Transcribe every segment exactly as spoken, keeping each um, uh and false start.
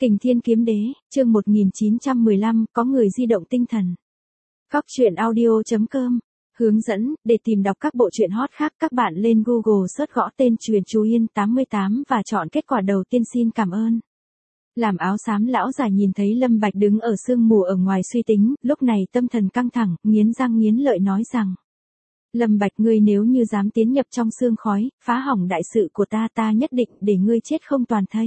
Kình Thiên Kiếm Đế, chương một nghìn chín trăm mười lăm, có người di động tinh thần. Góc truyện audio chấm com. Hướng dẫn, để tìm đọc các bộ truyện hot khác các bạn lên Google search gõ tên Truyền Chú Yên tám mươi tám và chọn kết quả đầu tiên. Xin cảm ơn. Làm áo xám lão già nhìn thấy Lâm Bạch đứng ở sương mù ở ngoài suy tính, lúc này tâm thần căng thẳng, nghiến răng nghiến lợi nói rằng: Lâm Bạch, ngươi nếu như dám tiến nhập trong sương khói, phá hỏng đại sự của ta, ta nhất định để ngươi chết không toàn thây.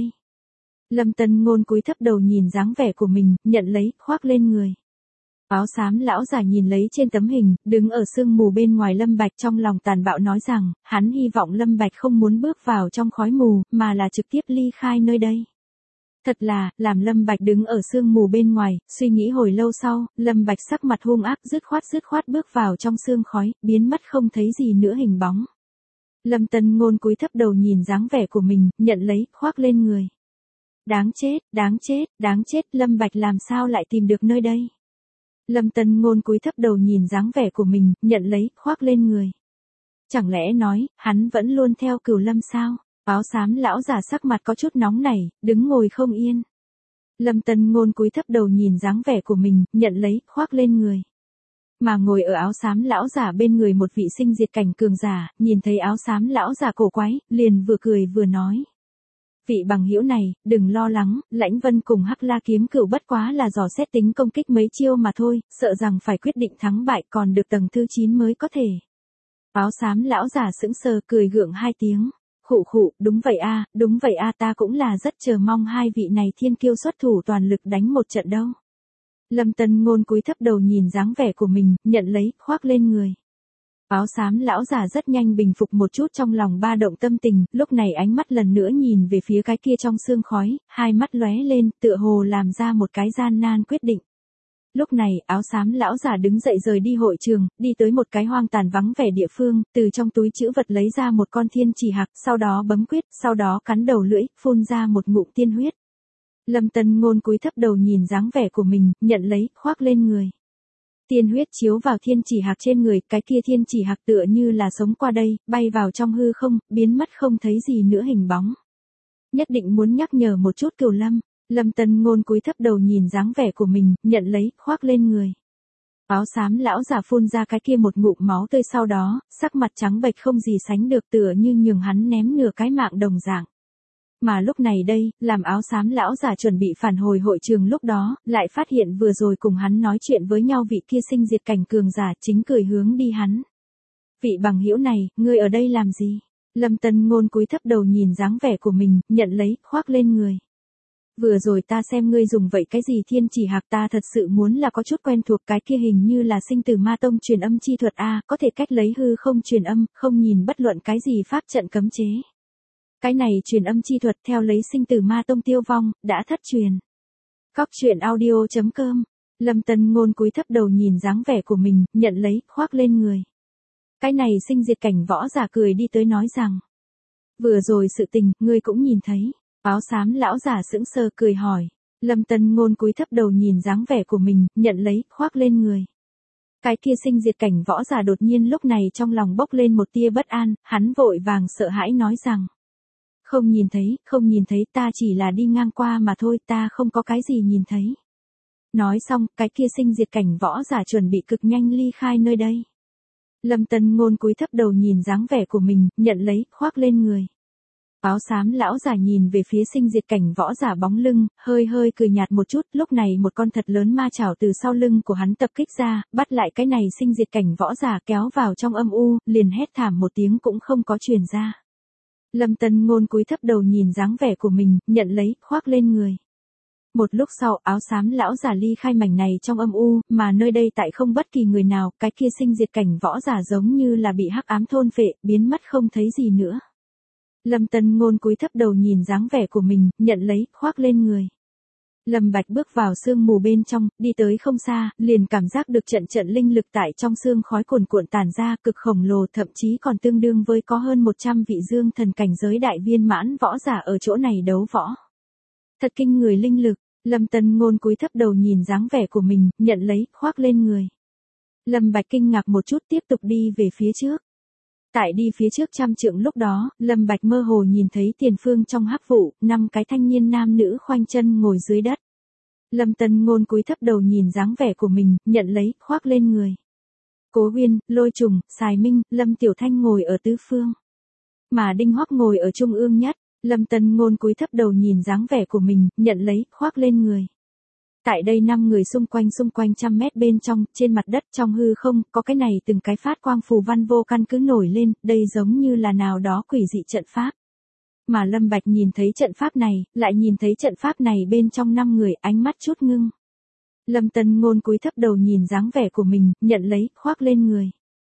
Lâm Tân Ngôn cúi thấp đầu nhìn dáng vẻ của mình, nhận lấy, khoác lên người. Áo xám lão già nhìn lấy trên tấm hình, đứng ở sương mù bên ngoài Lâm Bạch, trong lòng tàn bạo nói rằng, hắn hy vọng Lâm Bạch không muốn bước vào trong khói mù, mà là trực tiếp ly khai nơi đây. Thật là, làm Lâm Bạch đứng ở sương mù bên ngoài, suy nghĩ hồi lâu sau, Lâm Bạch sắc mặt hung ác, dứt khoát dứt khoát bước vào trong sương khói, biến mất không thấy gì nữa hình bóng. Lâm Tân Ngôn cúi thấp đầu nhìn dáng vẻ của mình, nhận lấy, khoác lên người. Đáng chết, đáng chết, đáng chết, Lâm Bạch làm sao lại tìm được nơi đây? Lâm Tân Ngôn cúi thấp đầu nhìn dáng vẻ của mình, nhận lấy, khoác lên người. Chẳng lẽ nói, hắn vẫn luôn theo Cửu Lâm sao? Áo xám lão già sắc mặt có chút nóng nảy, đứng ngồi không yên. Lâm Tân Ngôn cúi thấp đầu nhìn dáng vẻ của mình, nhận lấy, khoác lên người. Mà ngồi ở áo xám lão già bên người một vị sinh diệt cảnh cường giả, nhìn thấy áo xám lão già cổ quái, liền vừa cười vừa nói: Vị bằng hữu này, đừng lo lắng, Lãnh Vân cùng Hắc La Kiếm Cửu bất quá là dò xét tính công kích mấy chiêu mà thôi, sợ rằng phải quyết định thắng bại còn được tầng thứ chín mới có thể. Áo xám lão già sững sờ cười gượng hai tiếng. Khụ khụ, đúng vậy a, đúng vậy a, ta cũng là rất chờ mong hai vị này thiên kiêu xuất thủ toàn lực đánh một trận đâu. Lâm Tân Ngôn cúi thấp đầu nhìn dáng vẻ của mình, nhận lấy, khoác lên người. Áo xám lão già rất nhanh bình phục một chút trong lòng ba động tâm tình, lúc này ánh mắt lần nữa nhìn về phía cái kia trong sương khói, hai mắt lóe lên, tựa hồ làm ra một cái gian nan quyết định. Lúc này, áo xám lão già đứng dậy rời đi hội trường, đi tới một cái hoang tàn vắng vẻ địa phương, từ trong túi trữ vật lấy ra một con thiên chỉ hạc, sau đó bấm quyết, sau đó cắn đầu lưỡi, phun ra một ngụm tiên huyết. Lâm Tân Ngôn cúi thấp đầu nhìn dáng vẻ của mình, nhận lấy, khoác lên người. Tiên huyết chiếu vào thiên chỉ hạc trên người, cái kia thiên chỉ hạc tựa như là sống qua đây, bay vào trong hư không, biến mất không thấy gì nữa hình bóng. Nhất định muốn nhắc nhở một chút Cửu Lâm. Lâm Tân Ngôn cúi thấp đầu nhìn dáng vẻ của mình, nhận lấy, khoác lên người. Áo xám lão già phun ra cái kia một ngụm máu tươi, sau đó, sắc mặt trắng bệch không gì sánh được, tựa như nhường hắn ném nửa cái mạng đồng dạng. Mà lúc này đây, làm áo xám lão già chuẩn bị phản hồi hội trường lúc đó, lại phát hiện vừa rồi cùng hắn nói chuyện với nhau vị kia sinh diệt cảnh cường giả chính cười hướng đi hắn. Vị bằng hữu này, ngươi ở đây làm gì? Lâm Tân Ngôn cúi thấp đầu nhìn dáng vẻ của mình, nhận lấy, khoác lên người. Vừa rồi ta xem ngươi dùng vậy cái gì thiên chỉ hạc, ta thật sự muốn là có chút quen thuộc, cái kia hình như là sinh tử ma tông truyền âm chi thuật a, có thể cách lấy hư không truyền âm, không nhìn bất luận cái gì pháp trận cấm chế. Cái này truyền âm chi thuật theo lấy sinh tử ma tông tiêu vong, đã thất truyền. Góc truyện audio chấm com. Lâm Tân Ngôn cúi thấp đầu nhìn dáng vẻ của mình, nhận lấy, khoác lên người. Cái này sinh diệt cảnh võ giả cười đi tới nói rằng: Vừa rồi sự tình, ngươi cũng nhìn thấy. Áo xám lão già sững sờ cười hỏi. Lâm Tân Ngôn cúi thấp đầu nhìn dáng vẻ của mình, nhận lấy, khoác lên người. Cái kia sinh diệt cảnh võ giả đột nhiên lúc này trong lòng bốc lên một tia bất an, hắn vội vàng sợ hãi nói rằng: Không nhìn thấy, không nhìn thấy, ta chỉ là đi ngang qua mà thôi, ta không có cái gì nhìn thấy. Nói xong, cái kia sinh diệt cảnh võ giả chuẩn bị cực nhanh ly khai nơi đây. Lâm Tân Ngôn cúi thấp đầu nhìn dáng vẻ của mình, nhận lấy, khoác lên người. Áo xám lão già nhìn về phía sinh diệt cảnh võ giả bóng lưng, hơi hơi cười nhạt một chút, lúc này một con thật lớn ma chảo từ sau lưng của hắn tập kích ra, bắt lại cái này sinh diệt cảnh võ giả kéo vào trong âm u, liền hét thảm một tiếng cũng không có truyền ra. Lâm Tân Ngôn cúi thấp đầu nhìn dáng vẻ của mình, nhận lấy, khoác lên người. Một lúc sau, áo xám lão già ly khai mảnh này trong âm u, mà nơi đây tại không bất kỳ người nào, cái kia sinh diệt cảnh võ giả giống như là bị hắc ám thôn phệ, biến mất không thấy gì nữa. Lâm Tân Ngôn cúi thấp đầu nhìn dáng vẻ của mình, nhận lấy, khoác lên người. Lâm Bạch bước vào sương mù bên trong, đi tới không xa, liền cảm giác được trận trận linh lực tại trong sương khói cuồn cuộn tản ra, cực khổng lồ, thậm chí còn tương đương với có hơn một trăm vị dương thần cảnh giới đại viên mãn võ giả ở chỗ này đấu võ. Thật kinh người linh lực. Lâm Tân Ngôn cúi thấp đầu nhìn dáng vẻ của mình, nhận lấy, khoác lên người. Lâm Bạch kinh ngạc một chút, tiếp tục đi về phía trước. Tại đi phía trước trăm trượng lúc đó, Lâm Bạch mơ hồ nhìn thấy tiền phương trong hắc vụ, năm cái thanh niên nam nữ khoanh chân ngồi dưới đất. Lâm Tân Ngôn cúi thấp đầu nhìn dáng vẻ của mình, nhận lấy, khoác lên người. Cố Uyên, Lôi Trùng, Sài Minh, Lâm Tiểu Thanh ngồi ở tứ phương. Mà Đinh Hoắc ngồi ở trung ương nhất. Lâm Tân Ngôn cúi thấp đầu nhìn dáng vẻ của mình, nhận lấy, khoác lên người. Tại đây năm người xung quanh xung quanh trăm mét bên trong, trên mặt đất trong hư không, có cái này từng cái phát quang phù văn vô căn cứ nổi lên, đây giống như là nào đó quỷ dị trận pháp. Mà Lâm Bạch nhìn thấy trận pháp này, lại nhìn thấy trận pháp này bên trong năm người, ánh mắt chút ngưng. Lâm Tân Ngôn cúi thấp đầu nhìn dáng vẻ của mình, nhận lấy, khoác lên người.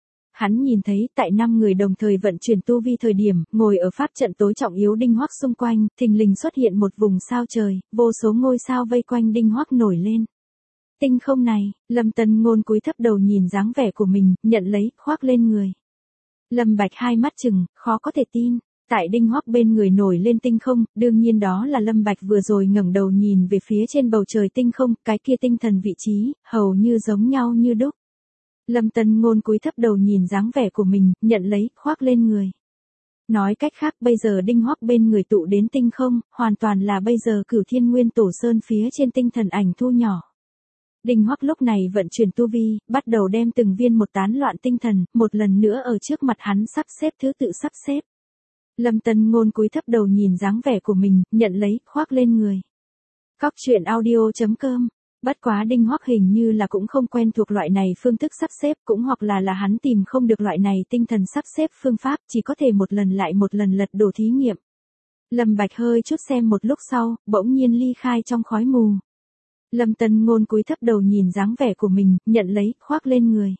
Hắn nhìn thấy, tại năm người đồng thời vận chuyển tu vi thời điểm, ngồi ở pháp trận tối trọng yếu Đinh Hoắc xung quanh, thình lình xuất hiện một vùng sao trời, vô số ngôi sao vây quanh Đinh Hoắc nổi lên. Tinh không này, Lâm Tân Ngôn cúi thấp đầu nhìn dáng vẻ của mình, nhận lấy, khoác lên người. Lâm Bạch hai mắt chừng, khó có thể tin. Tại Đinh Hoắc bên người nổi lên tinh không, đương nhiên đó là Lâm Bạch vừa rồi ngẩng đầu nhìn về phía trên bầu trời tinh không, cái kia tinh thần vị trí, hầu như giống nhau như đúc. Lâm Tân Ngôn cúi thấp đầu nhìn dáng vẻ của mình, nhận lấy, khoác lên người. Nói cách khác bây giờ Đinh Hoắc bên người tụ đến tinh không, hoàn toàn là bây giờ Cửu Thiên Nguyên Tổ Sơn phía trên tinh thần ảnh thu nhỏ. Đinh Hoắc lúc này vận chuyển tu vi, bắt đầu đem từng viên một tán loạn tinh thần, một lần nữa ở trước mặt hắn sắp xếp thứ tự sắp xếp. Lâm Tân Ngôn cúi thấp đầu nhìn dáng vẻ của mình, nhận lấy, khoác lên người. Cóc truyện audio chấm com. Bất quá Đinh Hoắc hình như là cũng không quen thuộc loại này phương thức sắp xếp, cũng hoặc là là hắn tìm không được loại này tinh thần sắp xếp phương pháp, chỉ có thể một lần lại một lần lật đổ thí nghiệm. Lâm Bạch hơi chút xem một lúc sau, bỗng nhiên ly khai trong khói mù. Lâm Tân Ngôn cúi thấp đầu nhìn dáng vẻ của mình, nhận lấy, khoác lên người.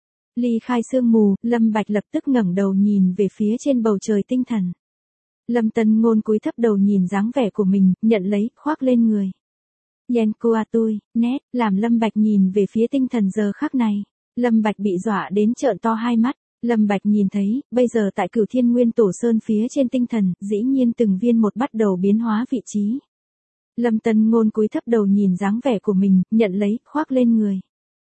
Ly khai sương mù, Lâm Bạch lập tức ngẩng đầu nhìn về phía trên bầu trời tinh thần. Lâm Tân Ngôn cúi thấp đầu nhìn dáng vẻ của mình, nhận lấy, khoác lên người. Yen qua tôi, nét, làm Lâm Bạch nhìn về phía tinh thần giờ khắc này. Lâm Bạch bị dọa đến trợn to hai mắt. Lâm Bạch nhìn thấy, bây giờ tại Cửu Thiên Nguyên Tổ Sơn phía trên tinh thần, dĩ nhiên từng viên một bắt đầu biến hóa vị trí. Lâm Tân Ngôn cúi thấp đầu nhìn dáng vẻ của mình, nhận lấy, khoác lên người.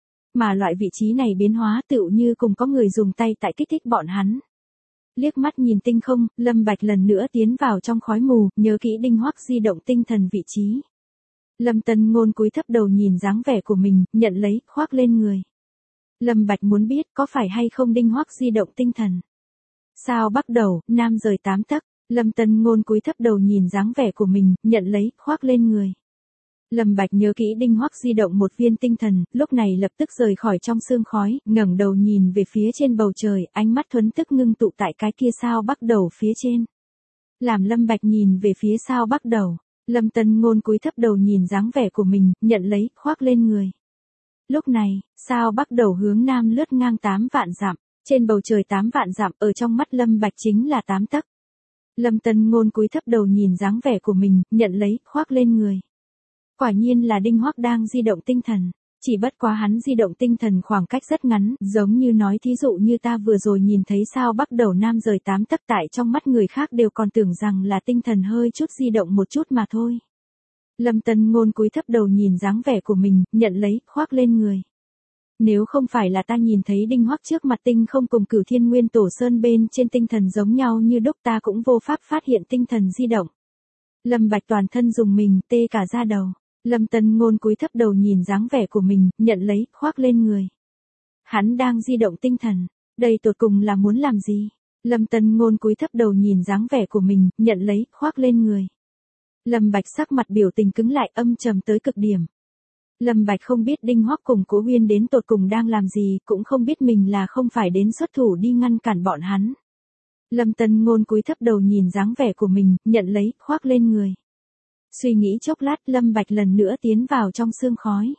Mà loại vị trí này biến hóa tựu như cùng có người dùng tay tại kích thích bọn hắn. Liếc mắt nhìn tinh không, Lâm Bạch lần nữa tiến vào trong khói mù, nhớ kỹ Đinh Hoắc di động tinh thần vị trí. Lâm Tân Ngôn cúi thấp đầu nhìn dáng vẻ của mình, nhận lấy, khoác lên người. Lâm Bạch muốn biết có phải hay không Đinh Hoắc di động tinh thần. Sao bắt đầu, nam rời tám tấc, Lâm Tân Ngôn cúi thấp đầu nhìn dáng vẻ của mình, nhận lấy, khoác lên người. Lâm Bạch nhớ kỹ Đinh Hoắc di động một viên tinh thần, lúc này lập tức rời khỏi trong sương khói, ngẩng đầu nhìn về phía trên bầu trời, ánh mắt thuấn tức ngưng tụ tại cái kia sao bắt đầu phía trên. Làm Lâm Bạch nhìn về phía sao bắt đầu, Lâm Tân Ngôn cúi thấp đầu nhìn dáng vẻ của mình, nhận lấy, khoác lên người. Lúc này, sao bắt đầu hướng nam lướt ngang tám vạn dặm, trên bầu trời tám vạn dặm, ở trong mắt Lâm Bạch chính là tám tấc. Lâm Tân Ngôn cúi thấp đầu nhìn dáng vẻ của mình, nhận lấy, khoác lên người. Quả nhiên là Đinh Hoắc đang di động tinh thần, chỉ bất quá hắn di động tinh thần khoảng cách rất ngắn, giống như nói thí dụ như ta vừa rồi nhìn thấy sao bắt đầu nam rời tám tấc, tại trong mắt người khác đều còn tưởng rằng là tinh thần hơi chút di động một chút mà thôi. Lâm Tân Ngôn cúi thấp đầu nhìn dáng vẻ của mình, nhận lấy, khoác lên người. Nếu không phải là ta nhìn thấy Đinh Hoắc trước mặt tinh không cùng Cửu Thiên Nguyên Tổ Sơn bên trên tinh thần giống nhau như đúc, ta cũng vô pháp phát hiện tinh thần di động. Lâm Bạch toàn thân dùng mình, tê cả da đầu. Lâm Tân Ngôn cúi thấp đầu nhìn dáng vẻ của mình, nhận lấy, khoác lên người. Hắn đang di động tinh thần, đây tột cùng là muốn làm gì? Lâm Tân Ngôn cúi thấp đầu nhìn dáng vẻ của mình, nhận lấy, khoác lên người. Lâm Bạch sắc mặt biểu tình cứng lại, âm trầm tới cực điểm. Lâm Bạch không biết Đinh Hoắc cùng Cố Uyên đến tột cùng đang làm gì, cũng không biết mình là không phải đến xuất thủ đi ngăn cản bọn hắn. Lâm Tân Ngôn cúi thấp đầu nhìn dáng vẻ của mình, nhận lấy, khoác lên người. Suy nghĩ chốc lát, Lâm Bạch lần nữa tiến vào trong sương khói.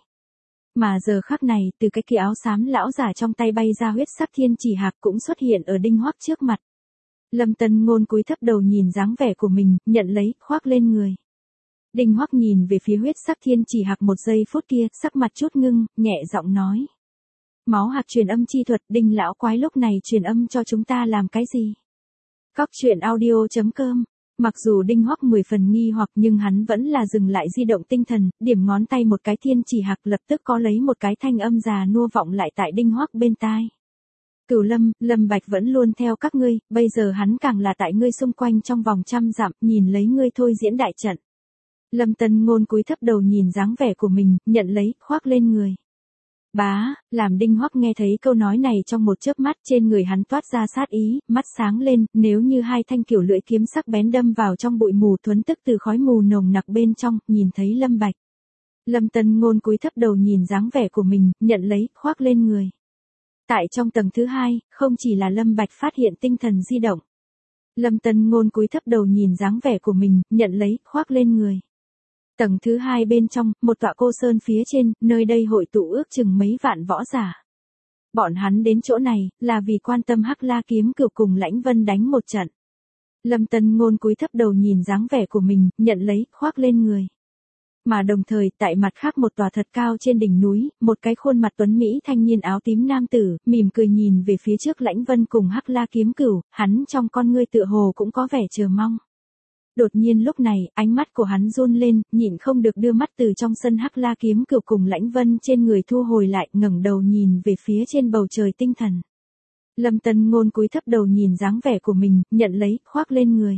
Mà giờ khắc này, từ cái kia áo xám lão giả trong tay bay ra huyết sắc thiên chỉ hạc cũng xuất hiện ở Đinh Hoắc trước mặt. Lâm Tân Ngôn cúi thấp đầu nhìn dáng vẻ của mình, nhận lấy, khoác lên người. Đinh Hoắc nhìn về phía huyết sắc thiên chỉ hạc một giây phút kia, sắc mặt chút ngưng, nhẹ giọng nói. Máu hạc truyền âm chi thuật, Đinh lão quái lúc này truyền âm cho chúng ta làm cái gì? Cóc truyện audio chấm com. Mặc dù Đinh Hoắc mười phần nghi hoặc nhưng hắn vẫn là dừng lại di động tinh thần, điểm ngón tay một cái thiên chỉ hạc lập tức có lấy một cái thanh âm già nua vọng lại tại Đinh Hoắc bên tai. Cửu Lâm, Lâm Bạch vẫn luôn theo các ngươi, bây giờ hắn càng là tại ngươi xung quanh trong vòng trăm dặm, nhìn lấy ngươi thôi diễn đại trận. Lâm Tân Ngôn cúi thấp đầu nhìn dáng vẻ của mình, nhận lấy, khoác lên người. Bá, làm Đinh Hoắc nghe thấy câu nói này trong một chớp mắt, trên người hắn toát ra sát ý, mắt sáng lên, nếu như hai thanh kiểu lưỡi kiếm sắc bén đâm vào trong bụi mù thuấn tức từ khói mù nồng nặc bên trong, nhìn thấy Lâm Bạch. Lâm Tân Ngôn cúi thấp đầu nhìn dáng vẻ của mình, nhận lấy, khoác lên người. Tại trong tầng thứ hai, không chỉ là Lâm Bạch phát hiện tinh thần di động. Lâm Tân Ngôn cúi thấp đầu nhìn dáng vẻ của mình, nhận lấy, khoác lên người. Tầng thứ hai bên trong, một tọa cô sơn phía trên, nơi đây hội tụ ước chừng mấy vạn võ giả. Bọn hắn đến chỗ này, là vì quan tâm Hắc La Kiếm Cửu cùng Lãnh Vân đánh một trận. Lâm Tân Ngôn cúi thấp đầu nhìn dáng vẻ của mình, nhận lấy, khoác lên người. Mà đồng thời, tại mặt khác một tòa thật cao trên đỉnh núi, một cái khuôn mặt tuấn Mỹ thanh niên áo tím nam tử, mỉm cười nhìn về phía trước Lãnh Vân cùng Hắc La Kiếm Cửu, hắn trong con ngươi tựa hồ cũng có vẻ chờ mong. Đột nhiên lúc này, ánh mắt của hắn run lên, nhịn không được đưa mắt từ trong sân Hắc La Kiếm Cửu cùng Lãnh Vân trên người thu hồi lại, ngẩng đầu nhìn về phía trên bầu trời tinh thần. Lâm Tân Ngôn cúi thấp đầu nhìn dáng vẻ của mình, nhận lấy, khoác lên người.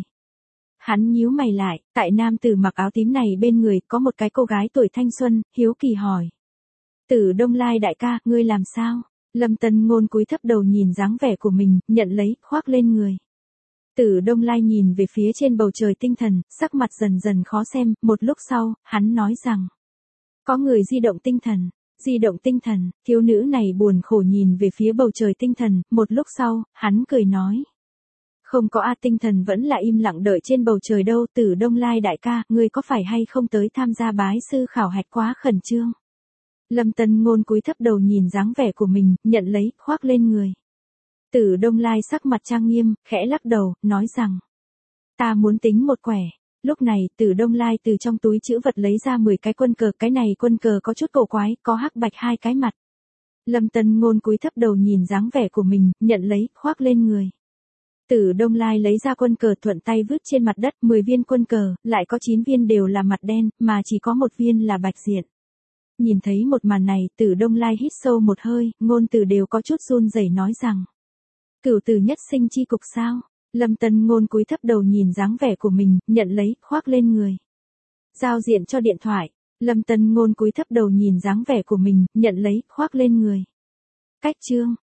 Hắn nhíu mày lại, tại nam tử mặc áo tím này bên người có một cái cô gái tuổi thanh xuân, hiếu kỳ hỏi. Tử Đông Lai đại ca, ngươi làm sao? Lâm Tân Ngôn cúi thấp đầu nhìn dáng vẻ của mình, nhận lấy, khoác lên người. Tử Đông Lai nhìn về phía trên bầu trời tinh thần, sắc mặt dần dần khó xem, một lúc sau, hắn nói rằng. Có người di động tinh thần, di động tinh thần, thiếu nữ này buồn khổ nhìn về phía bầu trời tinh thần, một lúc sau, hắn cười nói. Không có A, tinh thần vẫn là im lặng đợi trên bầu trời đâu. Tử Đông Lai đại ca, ngươi có phải hay không tới tham gia bái sư khảo hạch quá khẩn trương? Lâm Tân Ngôn cúi thấp đầu nhìn dáng vẻ của mình, nhận lấy, khoác lên người. Tử Đông Lai sắc mặt trang nghiêm, khẽ lắc đầu, nói rằng. Ta muốn tính một quẻ. Lúc này, Tử Đông Lai từ trong túi trữ vật lấy ra mười cái quân cờ, cái này quân cờ có chút cổ quái, có hắc bạch hai cái mặt. Lâm Tân Ngôn cúi thấp đầu nhìn dáng vẻ của mình, nhận lấy, khoác lên người. Tử Đông Lai lấy ra quân cờ thuận tay vứt trên mặt đất, mười viên quân cờ, lại có chín viên đều là mặt đen, mà chỉ có một viên là bạch diện. Nhìn thấy một màn này, Tử Đông Lai hít sâu một hơi, ngôn từ đều có chút run rẩy nói rằng. Cửu tử nhất sinh chi cục sao? Lâm Tân Ngôn cúi thấp đầu nhìn dáng vẻ của mình, nhận lấy, khoác lên người. Giao diện cho điện thoại. Lâm Tân Ngôn cúi thấp đầu nhìn dáng vẻ của mình, nhận lấy, khoác lên người. Cách chương.